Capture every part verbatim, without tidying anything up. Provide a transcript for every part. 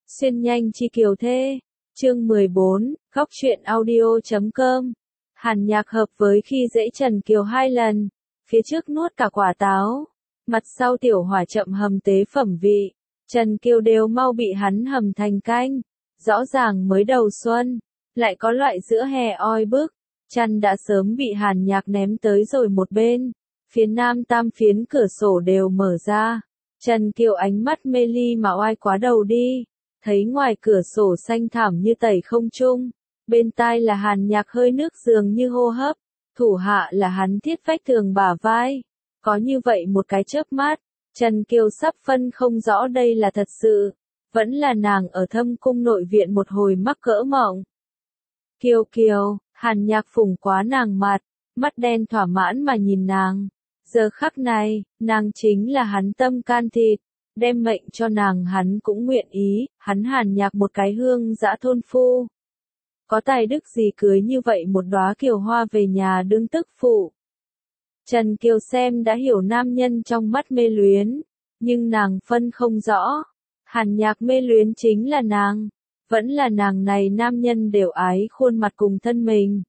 Xuyên nhanh chi kiều thê. Chương mười bốn, góc truyện audio chấm com. Hàn Nhạc hợp với khi dễ Trần Kiều hai lần, phía trước nuốt cả quả táo, mặt sau tiểu hỏa chậm hầm tế phẩm vị, Trần Kiều đều mau bị hắn hầm thành canh. Rõ ràng mới đầu xuân, lại có loại giữa hè oi bức, chăn đã sớm bị Hàn Nhạc ném tới rồi một bên, phía nam tam phiến cửa sổ đều mở ra. Trần Kiều ánh mắt mê ly mà oai quá đầu đi, thấy ngoài cửa sổ xanh thảm như tẩy không trung, bên tai là Hàn Nhạc hơi nước dường như hô hấp, thủ hạ là hắn thiết vách tường bả vai. Có như vậy một cái chớp mắt, Trần Kiều sắp phân không rõ đây là thật sự, vẫn là nàng ở thâm cung nội viện một hồi mắc cỡ mộng. Kiều Kiều, Hàn Nhạc phủng quá nàng mặt, mắt đen thỏa mãn mà nhìn nàng. Giờ khắc này, nàng chính là hắn tâm can thịt, đem mệnh cho nàng hắn cũng nguyện ý, hắn Hàn Nhạc một cái hương dã thôn phu. Có tài đức gì cưới như vậy một đóa kiều hoa về nhà đương tức phụ. Trần Kiều xem đã hiểu nam nhân trong mắt mê luyến, nhưng nàng phân không rõ, Hàn Nhạc mê luyến chính là nàng, vẫn là nàng này nam nhân đều ái khuôn mặt cùng thân mình.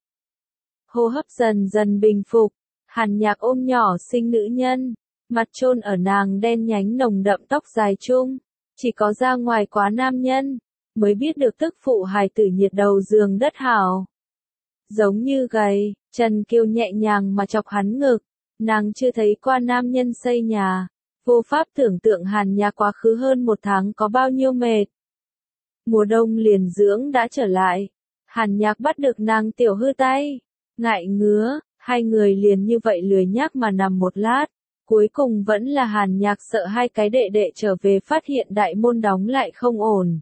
Hô hấp dần dần bình phục, Hàn Nhạc ôm nhỏ xinh nữ nhân, mặt chôn ở nàng đen nhánh nồng đậm tóc dài chung, chỉ có ra ngoài quá nam nhân, mới biết được tức phụ hài tử nhiệt đầu giường đất hảo. Giống như gầy, Trần Kiều nhẹ nhàng mà chọc hắn ngực, nàng chưa thấy qua nam nhân xây nhà, vô pháp tưởng tượng Hàn Nhạc quá khứ hơn một tháng có bao nhiêu mệt. Mùa đông liền dưỡng đã trở lại, Hàn Nhạc bắt được nàng tiểu hư tay, ngại ngứa, hai người liền như vậy lười nhác mà nằm một lát, cuối cùng vẫn là Hàn Nhạc sợ hai cái đệ đệ trở về phát hiện đại môn đóng lại không ổn.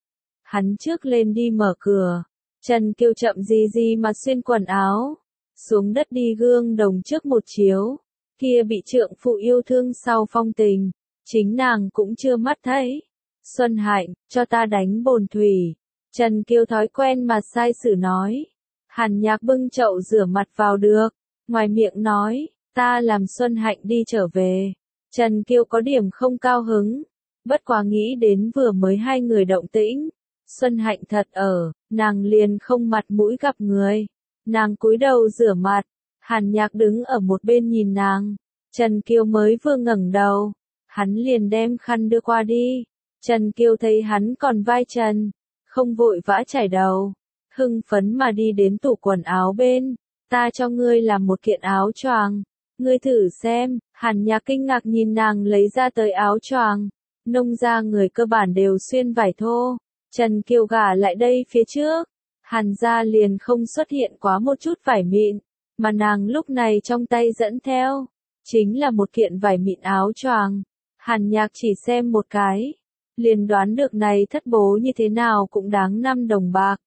Hắn trước lên đi mở cửa, Trần Kiều chậm gì gì mà xuyên quần áo, xuống đất đi gương đồng trước một chiếu, kia bị trượng phụ yêu thương sau phong tình, chính nàng cũng chưa mắt thấy. Xuân Hạnh, cho ta đánh bồn thủy, Trần Kiều thói quen mà sai sử nói. Hàn Nhạc bưng chậu rửa mặt vào được, ngoài miệng nói, ta làm Xuân Hạnh đi trở về. Trần Kiều có điểm không cao hứng, bất quá nghĩ đến vừa mới hai người động tĩnh, Xuân Hạnh thật ở, nàng liền không mặt mũi gặp người. Nàng cúi đầu rửa mặt, Hàn Nhạc đứng ở một bên nhìn nàng, Trần Kiều mới vừa ngẩng đầu, hắn liền đem khăn đưa qua đi. Trần Kiều thấy hắn còn vai trần, không vội vã chải đầu, hưng phấn mà đi đến tủ quần áo bên, ta cho ngươi làm một kiện áo choàng, ngươi thử xem. Hàn Nhạc kinh ngạc nhìn nàng lấy ra tới áo choàng, nông gia người cơ bản đều xuyên vải thô, Trần Kiều gả lại đây phía trước, Hàn gia liền không xuất hiện quá một chút vải mịn, mà nàng lúc này trong tay dẫn theo, chính là một kiện vải mịn áo choàng. Hàn Nhạc chỉ xem một cái, liền đoán được này thất bố như thế nào cũng đáng năm đồng bạc.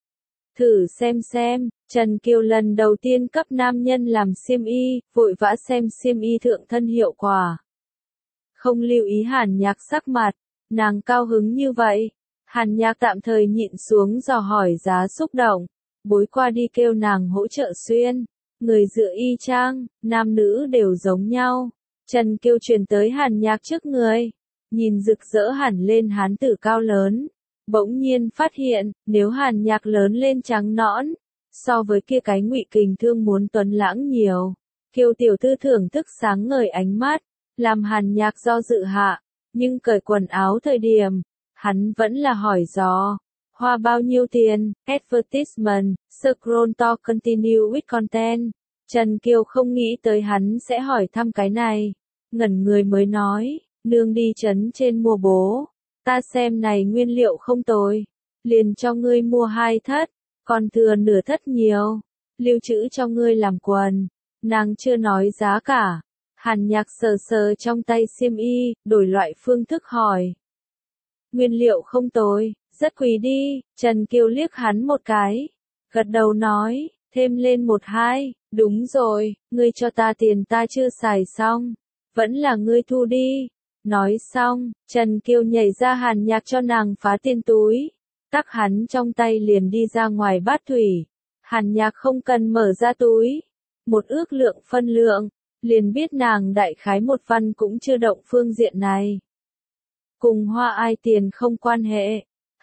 Thử xem xem, Trần Kiều lần đầu tiên cấp nam nhân làm xiêm y, vội vã xem xiêm y thượng thân hiệu quả. Không lưu ý Hàn Nhạc sắc mặt, nàng cao hứng như vậy. Hàn Nhạc tạm thời nhịn xuống dò hỏi giá xúc động, bối qua đi kêu nàng hỗ trợ xuyên. Người dựa y chang, nam nữ đều giống nhau. Trần Kiều truyền tới Hàn Nhạc trước người, nhìn rực rỡ hẳn lên hán tử cao lớn. Bỗng nhiên phát hiện, nếu Hàn Nhạc lớn lên trắng nõn, so với kia cái Ngụy Kình Thương muốn tuấn lãng nhiều. Kiều tiểu thư thưởng thức sáng ngời ánh mắt, làm Hàn Nhạc do dự hạ, nhưng cởi quần áo thời điểm, hắn vẫn là hỏi dò, hoa bao nhiêu tiền, advertisement, scroll to continue with content. Trần Kiều không nghĩ tới hắn sẽ hỏi thăm cái này, ngẩn người mới nói, nương đi trấn trên mua bố, ta xem này nguyên liệu không tồi, liền cho ngươi mua hai thất, còn thừa nửa thất nhiều, lưu trữ cho ngươi làm quần. Nàng chưa nói giá cả, Hàn Nhạc sờ sờ trong tay xiêm y, đổi loại phương thức hỏi. Nguyên liệu không tồi, rất quý đi. Trần Kiều liếc hắn một cái, gật đầu nói, thêm lên một hai, đúng rồi, ngươi cho ta tiền ta chưa xài xong, vẫn là ngươi thu đi. Nói xong, Trần Kiều nhảy ra Hàn Nhạc cho nàng phá tiền túi, tắc hắn trong tay liền đi ra ngoài bát thủy. Hàn Nhạc không cần mở ra túi, một ước lượng phân lượng, liền biết nàng đại khái một văn cũng chưa động phương diện này. Cùng hoa ai tiền không quan hệ,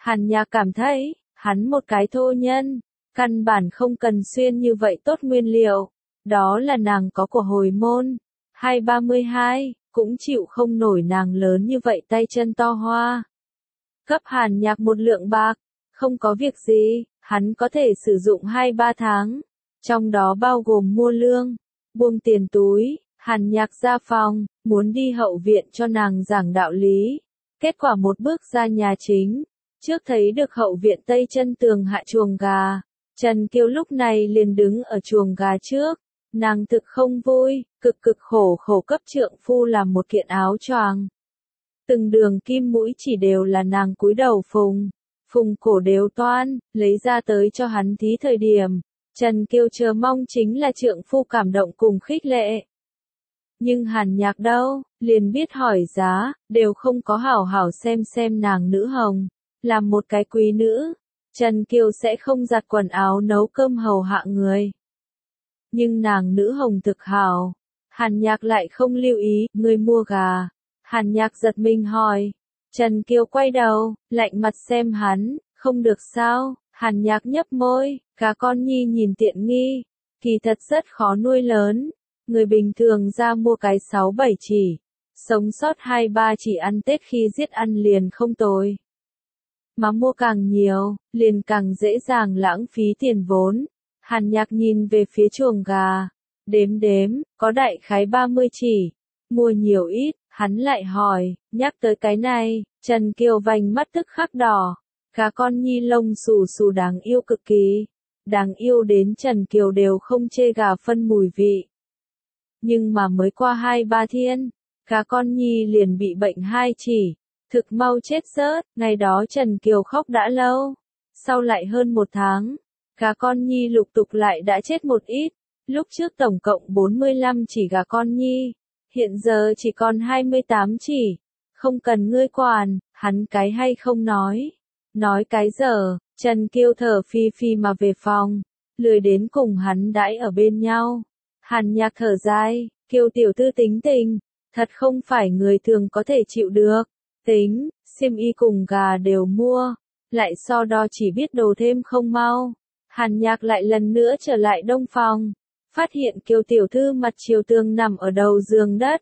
Hàn Nhạc cảm thấy, hắn một cái thô nhân, căn bản không cần xuyên như vậy tốt nguyên liệu. Đó là nàng có của hồi môn. Hai ba mươi hai, cũng chịu không nổi nàng lớn như vậy tay chân to hoa. Cấp Hàn Nhạc một lượng bạc, không có việc gì, hắn có thể sử dụng hai ba tháng. Trong đó bao gồm mua lương, buông tiền túi. Hàn Nhạc ra phòng, muốn đi hậu viện cho nàng giảng đạo lý. Kết quả một bước ra nhà chính, trước thấy được hậu viện tây chân tường hạ chuồng gà. Trần Kiều lúc này liền đứng ở chuồng gà trước. Nàng thực không vui, cực cực khổ khổ cấp trượng phu làm một kiện áo choàng. Từng đường kim mũi chỉ đều là nàng cúi đầu phùng, phùng cổ đều toan, lấy ra tới cho hắn thí thời điểm. Trần Kiều chờ mong chính là trượng phu cảm động cùng khích lệ. Nhưng Hàn Nhạc đâu, liền biết hỏi giá, đều không có hảo hảo xem xem nàng nữ hồng, làm một cái quý nữ. Trần Kiều sẽ không giặt quần áo nấu cơm hầu hạ người. Nhưng nàng nữ hồng thực hảo. Hàn Nhạc lại không lưu ý, người mua gà. Hàn Nhạc giật mình hỏi. Trần Kiều quay đầu, lạnh mặt xem hắn, không được sao. Hàn Nhạc nhấp môi, gà con nhi nhìn tiện nghi, kỳ thật rất khó nuôi lớn. Người bình thường ra mua cái sáu bảy chỉ, sống sót hai ba chỉ ăn Tết khi giết ăn liền không tồi. Mà mua càng nhiều, liền càng dễ dàng lãng phí tiền vốn. Hàn Nhạc nhìn về phía chuồng gà, đếm đếm, có đại khái ba mươi chỉ, mua nhiều ít, hắn lại hỏi, nhắc tới cái này, Trần Kiều vành mắt tức khắc đỏ, gà con nhi lông xù xù đáng yêu cực kỳ, đáng yêu đến Trần Kiều đều không chê gà phân mùi vị. Nhưng mà mới qua hai ba thiên, gà con nhi liền bị bệnh hai chỉ, thực mau chết rớt, ngày đó Trần Kiều khóc đã lâu, sau lại hơn một tháng. Gà con nhi lục tục lại đã chết một ít, lúc trước tổng cộng bốn mươi lăm chỉ gà con nhi, hiện giờ chỉ còn hai mươi tám chỉ, không cần ngươi quản, hắn cái hay không nói, nói cái giờ. Trần Kiều thở phi phi mà về phòng, lười đến cùng hắn đãi ở bên nhau. Hàn Nhạc thở dài, Kiều tiểu thư tính tình, thật không phải người thường có thể chịu được, tính, xiêm y cùng gà đều mua, lại so đo chỉ biết đồ thêm không mau. Hàn Nhạc lại lần nữa trở lại đông phòng, phát hiện Kiều tiểu thư mặt chiều tường nằm ở đầu giường đất.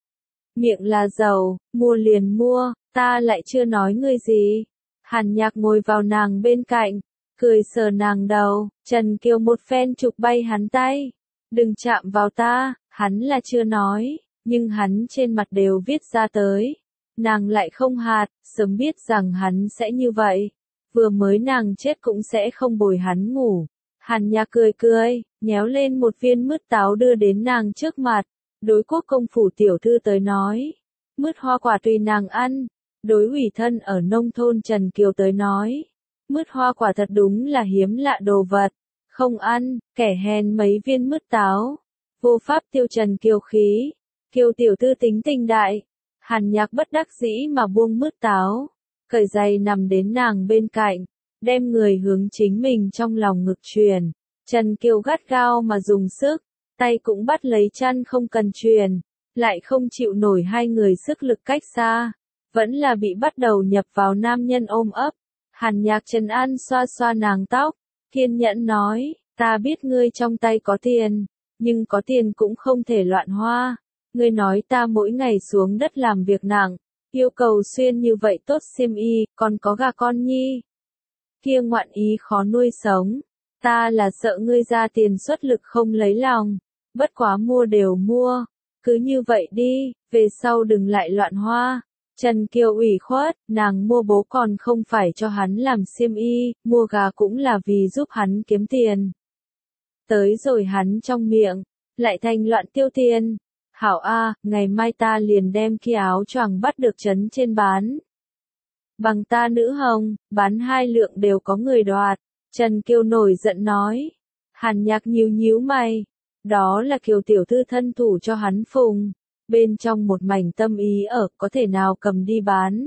Miệng là dầu, mua liền mua, ta lại chưa nói ngươi gì. Hàn Nhạc ngồi vào nàng bên cạnh, cười sờ nàng đầu, Trần Kiều một phen chụp bay hắn tay. Đừng chạm vào ta, hắn là chưa nói, nhưng hắn trên mặt đều viết ra tới. Nàng lại không hạt, sớm biết rằng hắn sẽ như vậy. Vừa mới nàng chết cũng sẽ không bồi hắn ngủ. Hàn Nhạc cười cười, nhéo lên một viên mứt táo đưa đến nàng trước mặt. Đối Quốc công phủ tiểu thư tới nói, mứt hoa quả tùy nàng ăn. Đối ủy thân ở nông thôn Trần Kiều tới nói, mứt hoa quả thật đúng là hiếm lạ đồ vật. Không ăn, kẻ hèn mấy viên mứt táo. Vô pháp tiêu Trần Kiều khí. Kiều tiểu thư tính tình đại. Hàn Nhạc bất đắc dĩ mà buông mứt táo. Cởi giày nằm đến nàng bên cạnh, đem người hướng chính mình trong lòng ngực truyền. Trần Kiều gắt gao mà dùng sức, tay cũng bắt lấy chăn không cần truyền, lại không chịu nổi hai người sức lực cách xa, vẫn là bị bắt đầu nhập vào nam nhân ôm ấp. Hàn Nhạc trấn an xoa xoa nàng tóc, kiên nhẫn nói, ta biết ngươi trong tay có tiền, nhưng có tiền cũng không thể loạn hoa. Ngươi nói ta mỗi ngày xuống đất làm việc nặng, yêu cầu xuyên như vậy tốt xiêm y, còn có gà con nhi. Kia ngoạn ý khó nuôi sống, ta là sợ ngươi ra tiền xuất lực không lấy lòng, bất quá mua đều mua, cứ như vậy đi, về sau đừng lại loạn hoa. Trần Kiều ủy khuất, nàng mua bố còn không phải cho hắn làm xiêm y, mua gà cũng là vì giúp hắn kiếm tiền. Tới rồi hắn trong miệng, lại thành loạn tiêu tiền. Hảo A, ngày mai ta liền đem kia áo choàng bắt được trấn trên bán. Bằng ta nữ hồng, bán hai lượng đều có người đoạt. Trần Kiều nổi giận nói. Hàn Nhạc nhíu nhíu mày. Đó là Kiều tiểu thư thân thủ cho hắn phùng. Bên trong một mảnh tâm ý ở, có thể nào cầm đi bán.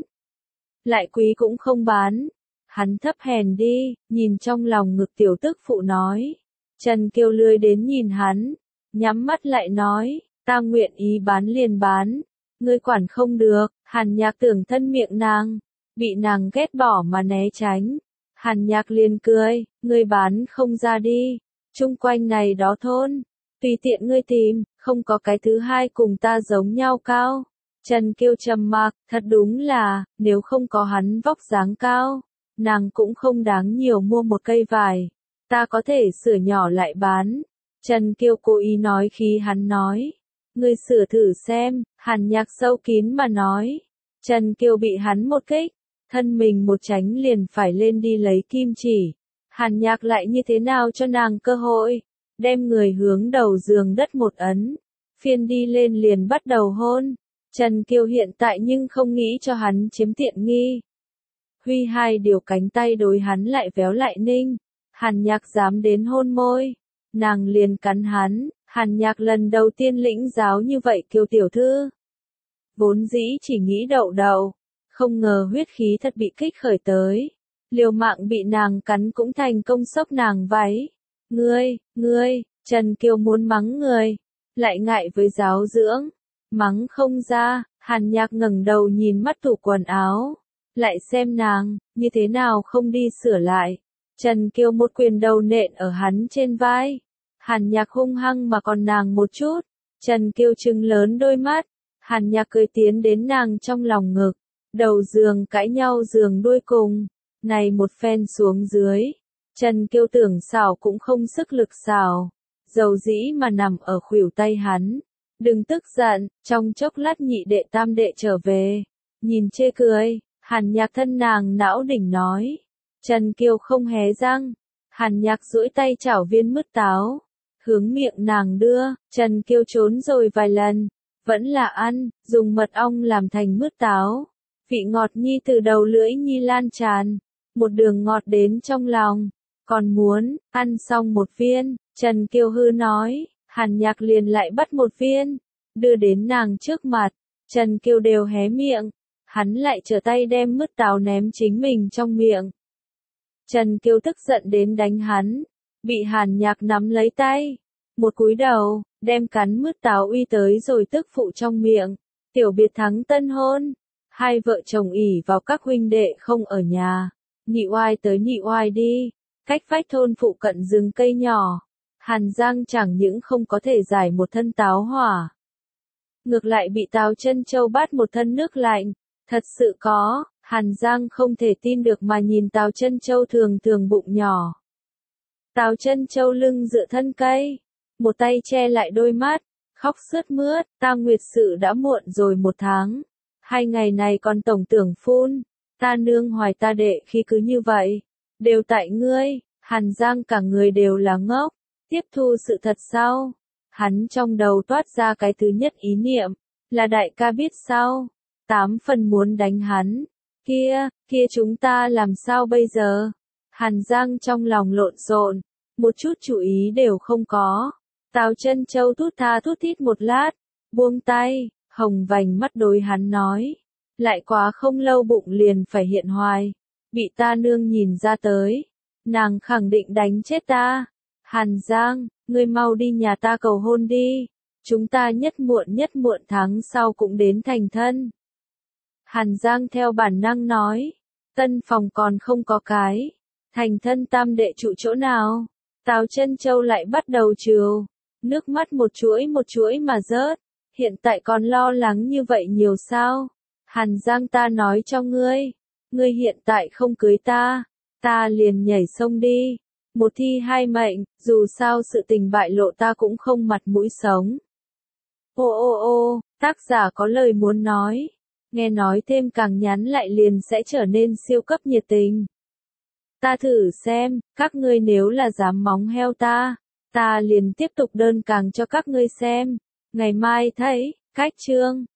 Lại quý cũng không bán. Hắn thấp hèn đi, nhìn trong lòng ngực tiểu tức phụ nói. Trần Kiều lười đến nhìn hắn, nhắm mắt lại nói. Ta nguyện ý bán liền bán, ngươi quản không được. Hàn Nhạc tưởng thân miệng nàng, bị nàng ghét bỏ mà né tránh. Hàn Nhạc liền cười, ngươi bán không ra đi, chung quanh này đó thôn, tùy tiện ngươi tìm, không có cái thứ hai cùng ta giống nhau cao. Trần Kiêu trầm mặc, thật đúng là, nếu không có hắn vóc dáng cao, nàng cũng không đáng nhiều mua một cây vải, ta có thể sửa nhỏ lại bán. Trần Kiêu cố ý nói khi hắn nói, ngươi sửa thử xem, Hàn Nhạc sâu kín mà nói. Trần Kiêu bị hắn một kích, thân mình một tránh liền phải lên đi lấy kim chỉ. Hàn Nhạc lại như thế nào cho nàng cơ hội, đem người hướng đầu giường đất một ấn, phiên đi lên liền bắt đầu hôn. Trần Kiêu hiện tại nhưng không nghĩ cho hắn chiếm tiện nghi. Huy hai điều cánh tay đối hắn lại véo lại ninh, Hàn Nhạc dám đến hôn môi, nàng liền cắn hắn. Hàn Nhạc lần đầu tiên lĩnh giáo như vậy Kiều tiểu thư. Vốn dĩ chỉ nghĩ đậu đậu, không ngờ huyết khí thật bị kích khởi tới. Liều mạng bị nàng cắn cũng thành công sốc nàng váy. Ngươi, ngươi, Trần Kiều muốn mắng người, lại ngại với giáo dưỡng, mắng không ra. Hàn Nhạc ngẩng đầu nhìn mắt tủ quần áo, lại xem nàng, như thế nào không đi sửa lại. Trần Kiều một quyền đầu nện ở hắn trên vai. Hàn Nhạc hung hăng mà còn nàng một chút. Trần Kiều trừng lớn đôi mắt. Hàn Nhạc cười tiến đến nàng trong lòng ngực. Đầu giường cãi nhau giường đuôi cùng. Này một phen xuống dưới. Trần Kiều tưởng xảo cũng không sức lực xảo. Dầu dĩ mà nằm ở khuỷu tay hắn. Đừng tức giận, trong chốc lát nhị đệ tam đệ trở về. Nhìn chê cười, Hàn Nhạc thân nàng não đỉnh nói. Trần Kiều không hé răng. Hàn Nhạc duỗi tay chảo viên mứt táo, hướng miệng nàng đưa. Trần Kiều trốn rồi vài lần, vẫn là ăn, dùng mật ong làm thành mứt táo. Vị ngọt nhi từ đầu lưỡi nhi lan tràn, một đường ngọt đến trong lòng. Còn muốn, ăn xong một viên, Trần Kiều hư nói, Hàn Nhạc liền lại bắt một viên, đưa đến nàng trước mặt. Trần Kiều đều hé miệng, hắn lại trở tay đem mứt táo ném chính mình trong miệng. Trần Kiều tức giận đến đánh hắn, bị Hàn Nhạc nắm lấy tay, một cúi đầu, đem cắn mứt táo uy tới rồi tức phụ trong miệng. Tiểu biệt thắng tân hôn, hai vợ chồng ỉ vào các huynh đệ không ở nhà, nhị oai tới nhị oai đi, cách vách thôn phụ cận rừng cây nhỏ. Hàn Giang chẳng những không có thể giải một thân táo hỏa, ngược lại bị Tào Chân Châu bắt một thân nước lạnh. Thật sự có, Hàn Giang không thể tin được mà nhìn Tào Chân Châu thường thường bụng nhỏ. Tào Chân Châu lưng dựa thân cây, một tay che lại đôi mắt, khóc sướt mướt. Ta nguyệt sự đã muộn rồi một tháng, hai ngày này còn tổng tưởng phun, ta nương hoài ta đệ khi cứ như vậy, đều tại ngươi. Hàn Giang cả người đều là ngốc, tiếp thu sự thật sao? Hắn trong đầu toát ra cái thứ nhất ý niệm, là đại ca biết sao? Tám phần muốn đánh hắn. Kia, kia chúng ta làm sao bây giờ? Hàn Giang trong lòng lộn xộn, một chút chú ý đều không có. Tào Chân Châu thút tha thút thít một lát, buông tay, hồng vành mắt đối hắn nói. Lại quá không lâu bụng liền phải hiện hoài, bị ta nương nhìn ra tới, nàng khẳng định đánh chết ta. Hàn Giang, ngươi mau đi nhà ta cầu hôn đi, chúng ta nhất muộn nhất muộn tháng sau cũng đến thành thân. Hàn Giang theo bản năng nói, tân phòng còn không có cái, thành thân tam đệ trụ chỗ nào? Tào Chân Châu lại bắt đầu trừu, nước mắt một chuỗi một chuỗi mà rớt, hiện tại còn lo lắng như vậy nhiều sao? Hàn Giang, ta nói cho ngươi, ngươi hiện tại không cưới ta, ta liền nhảy sông đi, một thi hai mệnh, dù sao sự tình bại lộ ta cũng không mặt mũi sống. Ô ô ô, tác giả có lời muốn nói, nghe nói thêm càng nhắn lại liền sẽ trở nên siêu cấp nhiệt tình. Ta thử xem, các ngươi nếu là dám móng heo ta, ta liền tiếp tục đơn càng cho các ngươi xem. Ngày mai thấy, cách chương.